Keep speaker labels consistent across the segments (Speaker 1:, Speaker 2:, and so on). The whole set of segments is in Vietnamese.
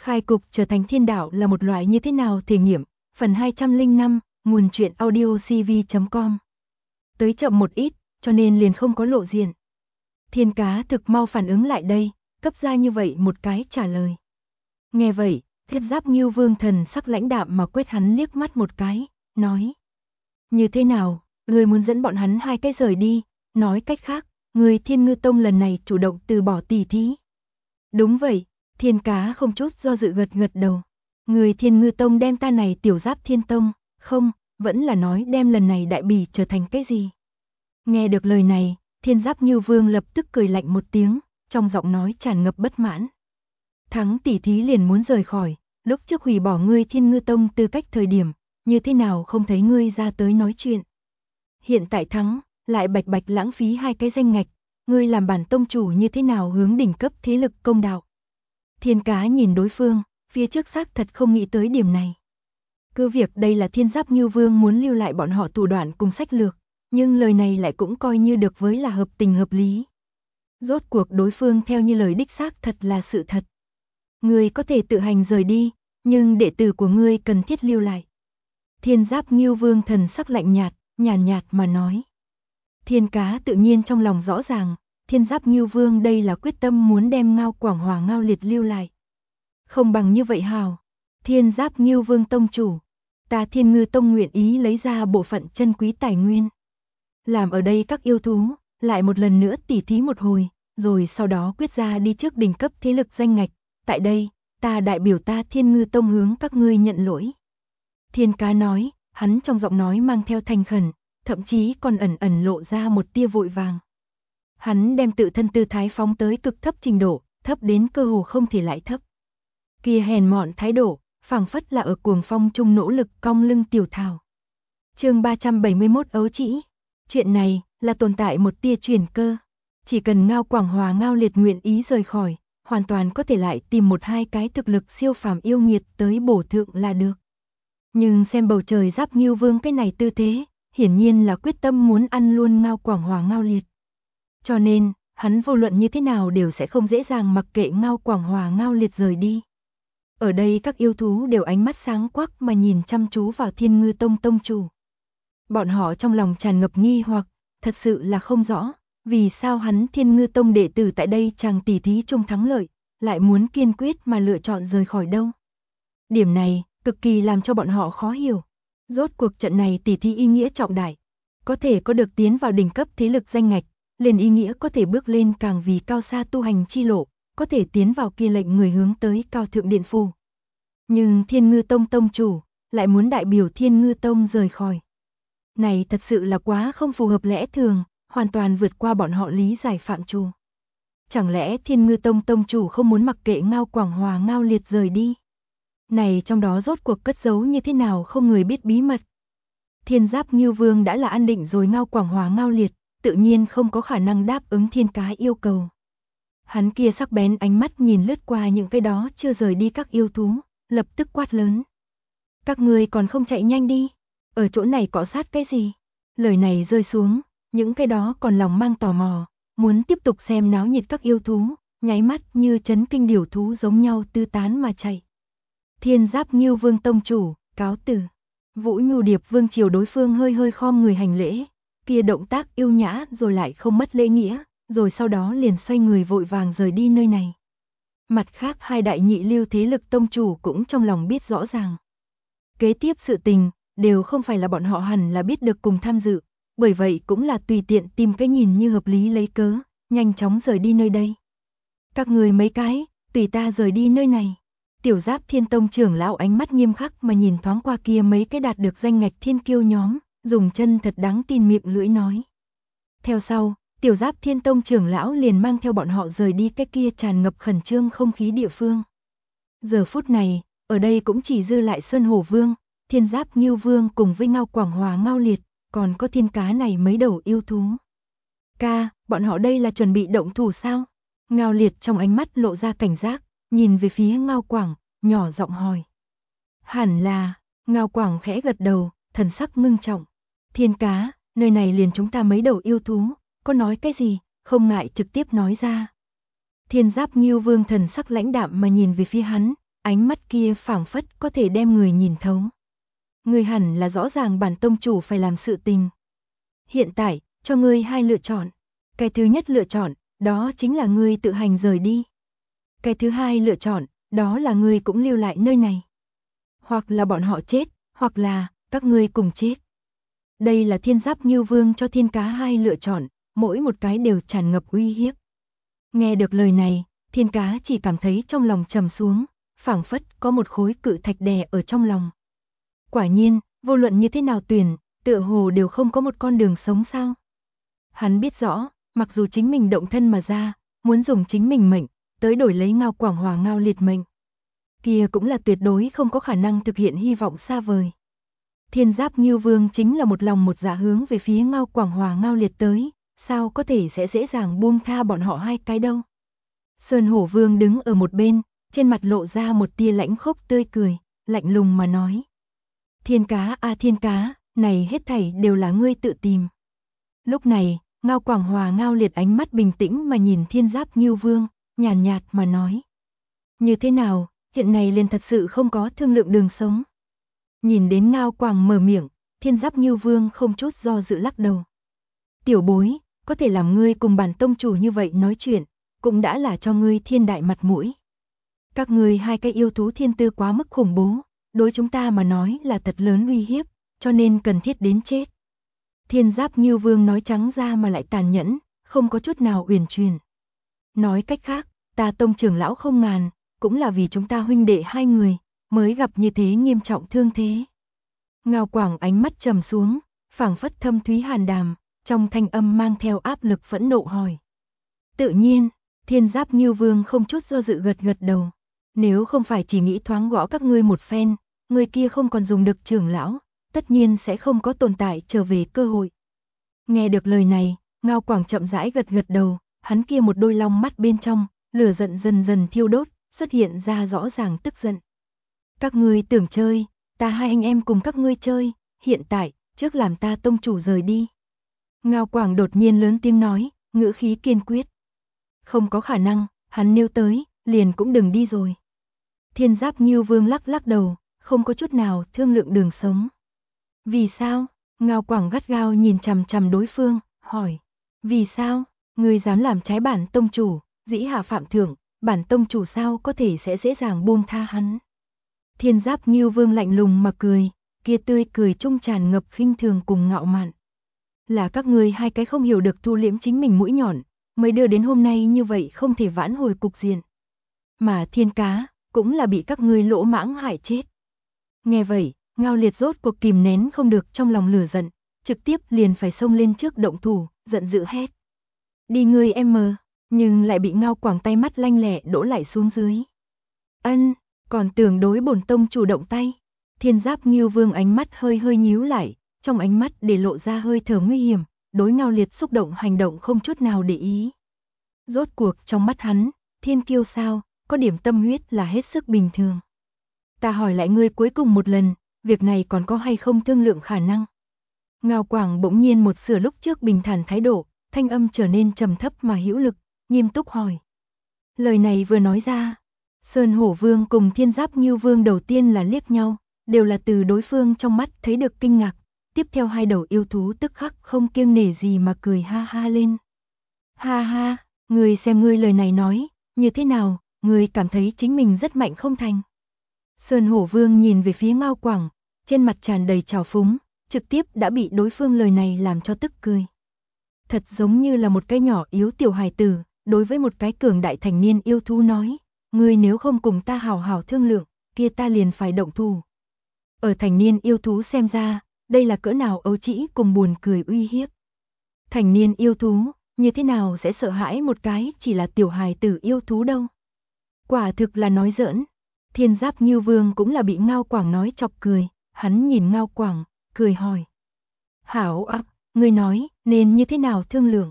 Speaker 1: Khai cục trở thành thiên đạo là một loại như thế nào thể nghiệm, phần 205, nguồn truyện audio cv.com. Tới chậm một ít, cho nên liền không có lộ diện. Thiên Cá thực mau phản ứng lại đây, cấp ra như vậy một cái trả lời. Nghe vậy, Thiết Giáp Ngưu Vương thần sắc lãnh đạm mà quét hắn liếc mắt một cái, nói. Như thế nào, ngươi muốn dẫn bọn hắn hai cái rời đi, nói cách khác, người Thiên Ngư Tông lần này chủ động từ bỏ tỉ thí. Đúng vậy, Thiên Cá không chút do dự gật gật đầu. Người Thiên Ngư Tông đem ta này tiểu Giáp Thiên Tông, không, vẫn là nói đem lần này đại bỉ trở thành cái gì. Nghe được lời này, Thiên Giáp Ngưu Vương lập tức cười lạnh một tiếng, trong giọng nói tràn ngập bất mãn. Thắng tỉ thí liền muốn rời khỏi, lúc trước hủy bỏ ngươi Thiên Ngư Tông tư cách thời điểm, như thế nào không thấy ngươi ra tới nói chuyện. Hiện tại thắng, lại bạch bạch lãng phí hai cái danh ngạch, ngươi làm bản tông chủ như thế nào hướng đỉnh cấp thế lực công đạo. Thiên Cá nhìn đối phương, phía trước xác thật không nghĩ tới điểm này. Cứ việc đây là Thiên Giáp Ngưu Vương muốn lưu lại bọn họ thủ đoạn cùng sách lược, nhưng lời này lại cũng coi như được với là hợp tình hợp lý. Rốt cuộc đối phương theo như lời đích xác thật là sự thật. Ngươi có thể tự hành rời đi, nhưng đệ tử của ngươi cần thiết lưu lại. Thiên Giáp Ngưu Vương thần sắc lạnh nhạt, nhàn nhạt mà nói. Thiên Cá tự nhiên trong lòng rõ ràng, Thiên Giáp Ngưu Vương đây là quyết tâm muốn đem Ngao Quảng Hòa Ngao Liệt lưu lại. Không bằng như vậy hào, Thiên Giáp Ngưu Vương tông chủ, ta Thiên Ngư Tông nguyện ý lấy ra bộ phận chân quý tài nguyên. Làm ở đây các yêu thú, lại một lần nữa tỉ thí một hồi, rồi sau đó quyết ra đi trước đỉnh cấp thế lực danh ngạch. Tại đây, ta đại biểu ta Thiên Ngư Tông hướng các ngươi nhận lỗi. Thiên Cá nói, hắn trong giọng nói mang theo thành khẩn, thậm chí còn ẩn ẩn lộ ra một tia vội vàng. Hắn đem tự thân tư thái phóng tới cực thấp trình độ, thấp đến cơ hồ không thể lại thấp. Kia hèn mọn thái độ, phảng phất là ở cuồng phong chung nỗ lực cong lưng tiểu thảo. Chương 371 ấu trĩ. Chuyện này là tồn tại một tia chuyển cơ, chỉ cần Ngao Quảng Hòa Ngao Liệt nguyện ý rời khỏi, hoàn toàn có thể lại tìm một hai cái thực lực siêu phàm yêu nghiệt tới bổ thượng là được. Nhưng xem bầu trời Giáp Ngưu Vương cái này tư thế, hiển nhiên là quyết tâm muốn ăn luôn Ngao Quảng Hòa Ngao Liệt. Cho nên, hắn vô luận như thế nào đều sẽ không dễ dàng mặc kệ Ngao Quảng Hòa Ngao Liệt rời đi. Ở đây các yêu thú đều ánh mắt sáng quắc mà nhìn chăm chú vào Thiên Ngư Tông tông chủ. Bọn họ trong lòng tràn ngập nghi hoặc, thật sự là không rõ, vì sao hắn Thiên Ngư Tông đệ tử tại đây chàng tỉ thí chung thắng lợi, lại muốn kiên quyết mà lựa chọn rời khỏi đâu. Điểm này, cực kỳ làm cho bọn họ khó hiểu. Rốt cuộc trận này tỉ thí ý nghĩa trọng đại, có thể có được tiến vào đỉnh cấp thế lực danh ngạch, liền ý nghĩa có thể bước lên càng vì cao xa tu hành chi lộ, có thể tiến vào kia lệnh người hướng tới cao thượng điện phủ. Nhưng Thiên Ngư Tông tông chủ, lại muốn đại biểu Thiên Ngư Tông rời khỏi. Này thật sự là quá không phù hợp lẽ thường, hoàn toàn vượt qua bọn họ lý giải phạm trù. Chẳng lẽ Thiên Ngư Tông tông chủ không muốn mặc kệ Ngao Quảng Hòa Ngao Liệt rời đi? Này trong đó rốt cuộc cất giấu như thế nào không người biết bí mật. Thiên Giáp Ngưu Vương đã là an định rồi Ngao Quảng Hòa Ngao Liệt, tự nhiên không có khả năng đáp ứng Thiên Cá yêu cầu. Hắn kia sắc bén ánh mắt nhìn lướt qua những cái đó chưa rời đi các yêu thú, lập tức quát lớn. Các ngươi còn không chạy nhanh đi, ở chỗ này cọ sát cái gì? Lời này rơi xuống, những cái đó còn lòng mang tò mò, muốn tiếp tục xem náo nhiệt các yêu thú, nháy mắt như chấn kinh điểu thú giống nhau tư tán mà chạy. Thiên Giáp Ngưu Vương tông chủ, cáo từ. Vũ Nhu Điệp Vương chiều đối phương hơi hơi khom người hành lễ, kia động tác yêu nhã rồi lại không mất lễ nghĩa, rồi sau đó liền xoay người vội vàng rời đi nơi này. Mặt khác hai đại nhị lưu thế lực tông chủ cũng trong lòng biết rõ ràng. Kế tiếp sự tình, đều không phải là bọn họ hẳn là biết được cùng tham dự, bởi vậy cũng là tùy tiện tìm cái nhìn như hợp lý lấy cớ, nhanh chóng rời đi nơi đây. Các người mấy cái, tùy ta rời đi nơi này. Tiểu Giáp Thiên Tông trưởng lão ánh mắt nghiêm khắc mà nhìn thoáng qua kia mấy cái đạt được danh ngạch thiên kiêu nhóm, dùng chân thật đáng tin miệng lưỡi nói. Theo sau, Tiểu Giáp Thiên Tông trưởng lão liền mang theo bọn họ rời đi cái kia tràn ngập khẩn trương không khí địa phương. Giờ phút này, ở đây cũng chỉ dư lại Sơn Hổ Vương, Thiên Giáp Ngưu Vương cùng với Ngao Quảng Hòa Ngao Liệt, còn có Thiên Cá này mấy đầu yêu thú. Ca, bọn họ đây là chuẩn bị động thủ sao? Ngao Liệt trong ánh mắt lộ ra cảnh giác, nhìn về phía Ngao Quảng, nhỏ giọng hỏi. Hẳn là, Ngao Quảng khẽ gật đầu, thần sắc ngưng trọng. Thiên Cá, nơi này liền chúng ta mấy đầu yêu thú, có nói cái gì, không ngại trực tiếp nói ra. Thiên Giáp Ngưu Vương thần sắc lãnh đạm mà nhìn về phía hắn, ánh mắt kia phảng phất có thể đem người nhìn thấu. Ngươi hẳn là rõ ràng bản tông chủ phải làm sự tình. Hiện tại, cho ngươi hai lựa chọn. Cái thứ nhất lựa chọn, đó chính là ngươi tự hành rời đi. Cái thứ hai lựa chọn, đó là ngươi cũng lưu lại nơi này. Hoặc là bọn họ chết, hoặc là các ngươi cùng chết. Đây là Thiên Giáp Ngưu Vương cho Thiên Cá hai lựa chọn, mỗi một cái đều tràn ngập uy hiếp. Nghe được lời này, Thiên Cá chỉ cảm thấy trong lòng trầm xuống, phảng phất có một khối cự thạch đè ở trong lòng. Quả nhiên, vô luận như thế nào tuyển, tựa hồ đều không có một con đường sống sao. Hắn biết rõ, mặc dù chính mình động thân mà ra, muốn dùng chính mình mệnh, tới đổi lấy Ngao Quảng Hòa Ngao Liệt mệnh. Kia cũng là tuyệt đối không có khả năng thực hiện hy vọng xa vời. Thiên Giáp Ngưu Vương chính là một lòng một dạ hướng về phía Ngao Quảng Hòa Ngao Liệt tới, sao có thể sẽ dễ dàng buông tha bọn họ hai cái đâu. Sơn Hổ Vương đứng ở một bên, trên mặt lộ ra một tia lãnh khốc tươi cười, lạnh lùng mà nói. Thiên Cá a Thiên Cá, này hết thảy đều là ngươi tự tìm. Lúc này, Ngao Quảng Hòa Ngao Liệt ánh mắt bình tĩnh mà nhìn Thiên Giáp Ngưu Vương, nhàn nhạt mà nói. Như thế nào, chuyện này liền thật sự không có thương lượng đường sống. Nhìn đến Ngao Quảng mở miệng, Thiên Giáp Ngưu Vương không chút do dự lắc đầu. Tiểu bối, có thể làm ngươi cùng bản tông chủ như vậy nói chuyện, cũng đã là cho ngươi thiên đại mặt mũi. Các ngươi hai cái yêu thú thiên tư quá mức khủng bố, đối chúng ta mà nói là thật lớn uy hiếp, cho nên cần thiết đến chết. Thiên Giáp Ngưu Vương nói trắng ra mà lại tàn nhẫn, không có chút nào uyển chuyển. Nói cách khác, ta tông trưởng lão không ngàn, cũng là vì chúng ta huynh đệ hai người, mới gặp như thế nghiêm trọng thương thế. Ngao Quảng ánh mắt trầm xuống, phảng phất thâm thúy hàn đàm, trong thanh âm mang theo áp lực phẫn nộ hỏi. Tự nhiên, Thiên Giáp Ngưu Vương không chút do dự gật gật đầu. Nếu không phải chỉ nghĩ thoáng gõ các ngươi một phen, người kia không còn dùng được trưởng lão, tất nhiên sẽ không có tồn tại trở về cơ hội. Nghe được lời này, Ngao Quảng chậm rãi gật gật đầu, hắn kia một đôi long mắt bên trong, lửa giận dần dần thiêu đốt, xuất hiện ra rõ ràng tức giận. Các ngươi tưởng chơi, ta hai anh em cùng các ngươi chơi, hiện tại, trước làm ta tông chủ rời đi. Ngao Quảng đột nhiên lớn tiếng nói, ngữ khí kiên quyết. Không có khả năng, hắn nêu tới, liền cũng đừng đi rồi. Thiên Giáp Ngưu Vương lắc lắc đầu, không có chút nào thương lượng đường sống. Vì sao? Ngao Quảng gắt gao nhìn chằm chằm đối phương, hỏi. Vì sao? Ngươi dám làm trái bản tông chủ, dĩ hạ phạm thượng, bản tông chủ sao có thể sẽ dễ dàng buông tha hắn. Thiên Giáp Ngưu Vương lạnh lùng mà cười, kia tươi cười trung tràn ngập khinh thường cùng ngạo mạn. Là các ngươi hai cái không hiểu được thu liễm chính mình mũi nhọn, mới đưa đến hôm nay như vậy không thể vãn hồi cục diện. Mà Thiên Cá, cũng là bị các ngươi lỗ mãng hại chết. Nghe vậy, Ngao Liệt rốt cuộc kìm nén không được trong lòng lửa giận, trực tiếp liền phải xông lên trước động thủ, giận dữ hét. Đi ngươi em mờ, nhưng lại bị Ngao Quảng tay mắt lanh lẹ đổ lại xuống dưới. Ân, còn tưởng đối bổn tông chủ động tay. Thiên Giáp Ngưu Vương ánh mắt hơi hơi nhíu lại, trong ánh mắt để lộ ra hơi thở nguy hiểm, đối Ngao Liệt xúc động hành động không chút nào để ý. Rốt cuộc trong mắt hắn, thiên kiêu sao, có điểm tâm huyết là hết sức bình thường. Ta hỏi lại ngươi cuối cùng một lần, việc này còn có hay không thương lượng khả năng? Ngao Quảng bỗng nhiên một sửa lúc trước bình thản thái độ, thanh âm trở nên trầm thấp mà hữu lực, nghiêm túc hỏi. Lời này vừa nói ra, Sơn Hổ Vương cùng Thiên Giáp Ngưu Vương đầu tiên là liếc nhau, đều là từ đối phương trong mắt thấy được kinh ngạc, tiếp theo hai đầu yêu thú tức khắc không kiêng nể gì mà cười ha ha lên. Ha ha, ngươi xem ngươi lời này nói, như thế nào, ngươi cảm thấy chính mình rất mạnh không thành? Sơn Hổ Vương nhìn về phía Ngao Quảng, trên mặt tràn đầy trào phúng, trực tiếp đã bị đối phương lời này làm cho tức cười. Thật giống như là một cái nhỏ yếu tiểu hài tử, đối với một cái cường đại thành niên yêu thú nói, ngươi nếu không cùng ta hào hào thương lượng, kia ta liền phải động thủ. Ở thành niên yêu thú xem ra, đây là cỡ nào ấu trĩ cùng buồn cười uy hiếp. Thành niên yêu thú, như thế nào sẽ sợ hãi một cái chỉ là tiểu hài tử yêu thú đâu. Quả thực là nói giỡn. Thiên Giáp Ngưu Vương cũng là bị Ngao Quảng nói chọc cười, hắn nhìn Ngao Quảng, cười hỏi. Hảo ấp, ngươi nói, nên như thế nào thương lượng?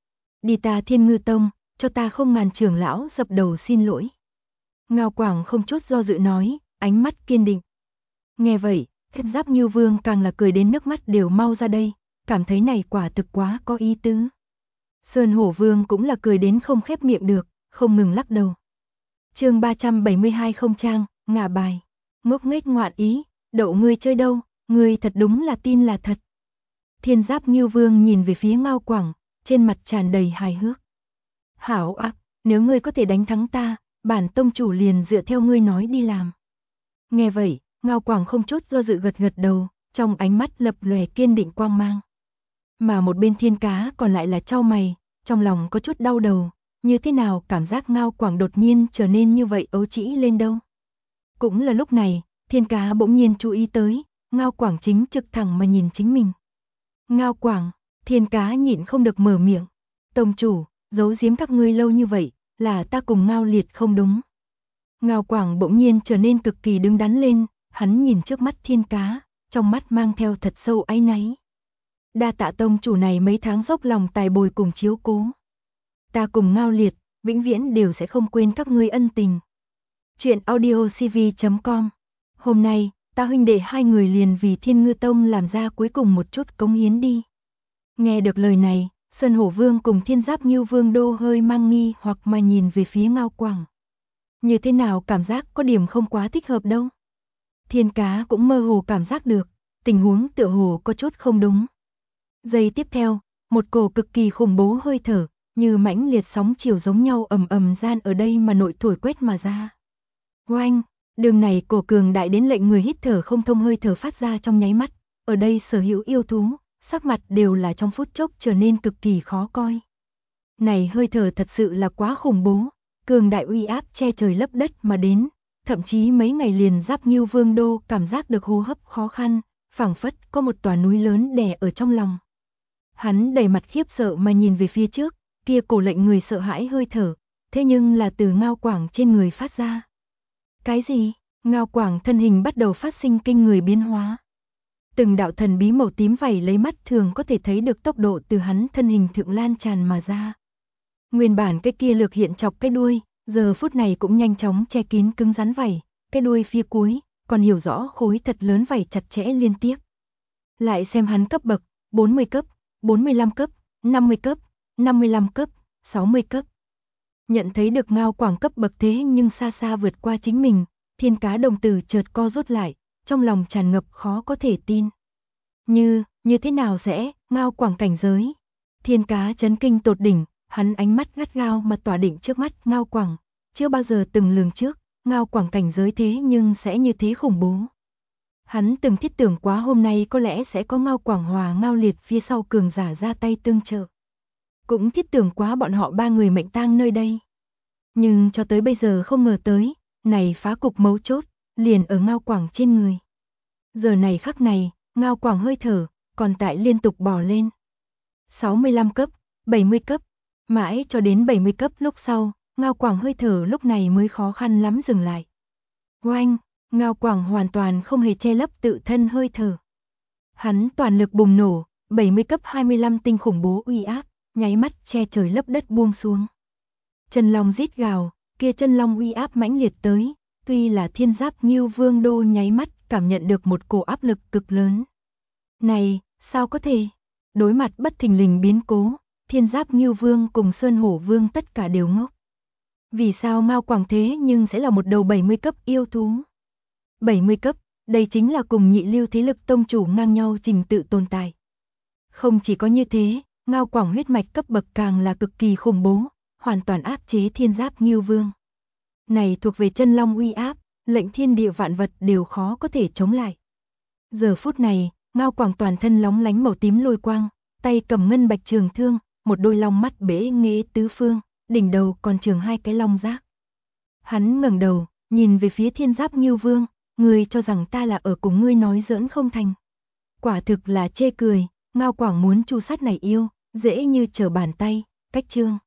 Speaker 1: Đi ta Thiên Ngư Tông, cho ta không ngàn trưởng lão dập đầu xin lỗi. Ngao Quảng không chút do dự nói, ánh mắt kiên định. Nghe vậy, Thiên Giáp Ngưu Vương càng là cười đến nước mắt đều mau ra đây, cảm thấy này quả thực quá có ý tứ. Sơn Hổ Vương cũng là cười đến không khép miệng được, không ngừng lắc đầu. Chương 372 không trang, ngả bài, ngốc nghếch ngoạn ý, đậu ngươi chơi đâu, ngươi thật đúng là tin là thật. Thiên Giáp Ngưu Vương nhìn về phía Ngao Quảng, trên mặt tràn đầy hài hước. Hảo ạ, nếu ngươi có thể đánh thắng ta, bản tông chủ liền dựa theo ngươi nói đi làm. Nghe vậy, Ngao Quảng không chút do dự gật gật đầu, trong ánh mắt lập lòe kiên định quang mang. Mà một bên Thiên Cá còn lại là chau mày, trong lòng có chút đau đầu, như thế nào cảm giác Ngao Quảng đột nhiên trở nên như vậy ấu trĩ lên đâu. Cũng là lúc này, Thiên Cá bỗng nhiên chú ý tới, Ngao Quảng chính trực thẳng mà nhìn chính mình. Ngao Quảng, Thiên Cá nhịn không được mở miệng. Tông chủ, giấu giếm các ngươi lâu như vậy, là ta cùng Ngao Liệt không đúng. Ngao Quảng bỗng nhiên trở nên cực kỳ đứng đắn lên, hắn nhìn trước mắt Thiên Cá, trong mắt mang theo thật sâu áy náy. Đa tạ tông chủ này mấy tháng dốc lòng tài bồi cùng chiếu cố. Ta cùng Ngao Liệt, vĩnh viễn đều sẽ không quên các ngươi ân tình. Chuyện audiocv.com. Hôm nay, ta huynh đệ hai người liền vì Thiên Ngư Tông làm ra cuối cùng một chút cống hiến đi. Nghe được lời này, Sơn Hổ Vương cùng Thiên Giáp Ngưu Vương đô hơi mang nghi hoặc mà nhìn về phía Ngao Quảng. Như thế nào cảm giác có điểm không quá thích hợp đâu. Thiên Cá cũng mơ hồ cảm giác được, tình huống tựa hồ có chút không đúng. Giây tiếp theo, một cổ cực kỳ khủng bố hơi thở, như mãnh liệt sóng chiều giống nhau ầm ầm gian ở đây mà nội thổi quét mà ra. Oanh, đường này cổ cường đại đến lệnh người hít thở không thông hơi thở phát ra trong nháy mắt, ở đây sở hữu yêu thú, sắc mặt đều là trong phút chốc trở nên cực kỳ khó coi. Này hơi thở thật sự là quá khủng bố, cường đại uy áp che trời lấp đất mà đến, thậm chí mấy ngày liền Giáp Ngưu Vương đô cảm giác được hô hấp khó khăn, phảng phất có một tòa núi lớn đè ở trong lòng. Hắn đầy mặt khiếp sợ mà nhìn về phía trước, kia cổ lệnh người sợ hãi hơi thở, thế nhưng là từ Ngao Quảng trên người phát ra. Cái gì? Ngao Quảng thân hình bắt đầu phát sinh kinh người biến hóa. Từng đạo thần bí màu tím vảy lấy mắt thường có thể thấy được tốc độ từ hắn thân hình thượng lan tràn mà ra. Nguyên bản cái kia lược hiện chọc cái đuôi, giờ phút này cũng nhanh chóng che kín cứng rắn vảy, cái đuôi phía cuối, còn hiểu rõ khối thật lớn vảy chặt chẽ liên tiếp. Lại xem hắn cấp bậc, 40 cấp, 45 cấp, 50 cấp, 55 cấp, 60 cấp. Nhận thấy được Ngao Quảng cấp bậc thế nhưng xa xa vượt qua chính mình, Thiên Cá đồng tử chợt co rút lại, trong lòng tràn ngập khó có thể tin. Như thế nào sẽ, Ngao Quảng cảnh giới? Thiên Cá chấn kinh tột đỉnh, hắn ánh mắt gắt gao mà tỏa định trước mắt Ngao Quảng, chưa bao giờ từng lường trước, Ngao Quảng cảnh giới thế nhưng sẽ như thế khủng bố. Hắn từng thiết tưởng quá hôm nay có lẽ sẽ có Ngao Quảng hòa Ngao Liệt phía sau cường giả ra tay tương trợ. Cũng thiết tưởng quá bọn họ ba người mệnh tang nơi đây. Nhưng cho tới bây giờ không ngờ tới, này phá cục mấu chốt, liền ở Ngao Quảng trên người. Giờ này khắc này, Ngao Quảng hơi thở, còn tại liên tục bò lên. 65 cấp, 70 cấp, mãi cho đến 70 cấp lúc sau, Ngao Quảng hơi thở lúc này mới khó khăn lắm dừng lại. Oanh, Ngao Quảng hoàn toàn không hề che lấp tự thân hơi thở. Hắn toàn lực bùng nổ, 70 cấp 25 tinh khủng bố uy áp, nháy mắt che trời lấp đất buông xuống. Chân long rít gào, kia chân long uy áp mãnh liệt tới, tuy là Thiên Giáp Ngưu Vương đô nháy mắt cảm nhận được một cổ áp lực cực lớn. Này, sao có thể? Đối mặt bất thình lình biến cố, Thiên Giáp Ngưu Vương cùng Sơn Hổ Vương tất cả đều ngốc. Vì sao Ngao Quảng thế nhưng sẽ là một đầu 70 cấp yêu thú? 70 cấp, đây chính là cùng nhị lưu thế lực tông chủ ngang nhau trình tự tồn tại. Không chỉ có như thế, Ngao Quảng huyết mạch cấp bậc càng là cực kỳ khủng bố, hoàn toàn áp chế Thiên Giáp Ngưu Vương. Này thuộc về chân long uy áp, lệnh thiên địa vạn vật đều khó có thể chống lại. Giờ phút này, Ngao Quảng toàn thân lóng lánh màu tím lôi quang, tay cầm ngân bạch trường thương, một đôi long mắt bế nghệ tứ phương, đỉnh đầu còn trường hai cái long giác. Hắn ngẩng đầu, nhìn về phía Thiên Giáp Ngưu Vương, ngươi cho rằng ta là ở cùng ngươi nói giỡn không thành. Quả thực là chê cười, Ngao Quảng muốn chu sát này yêu, dễ như trở bàn tay, cách chương.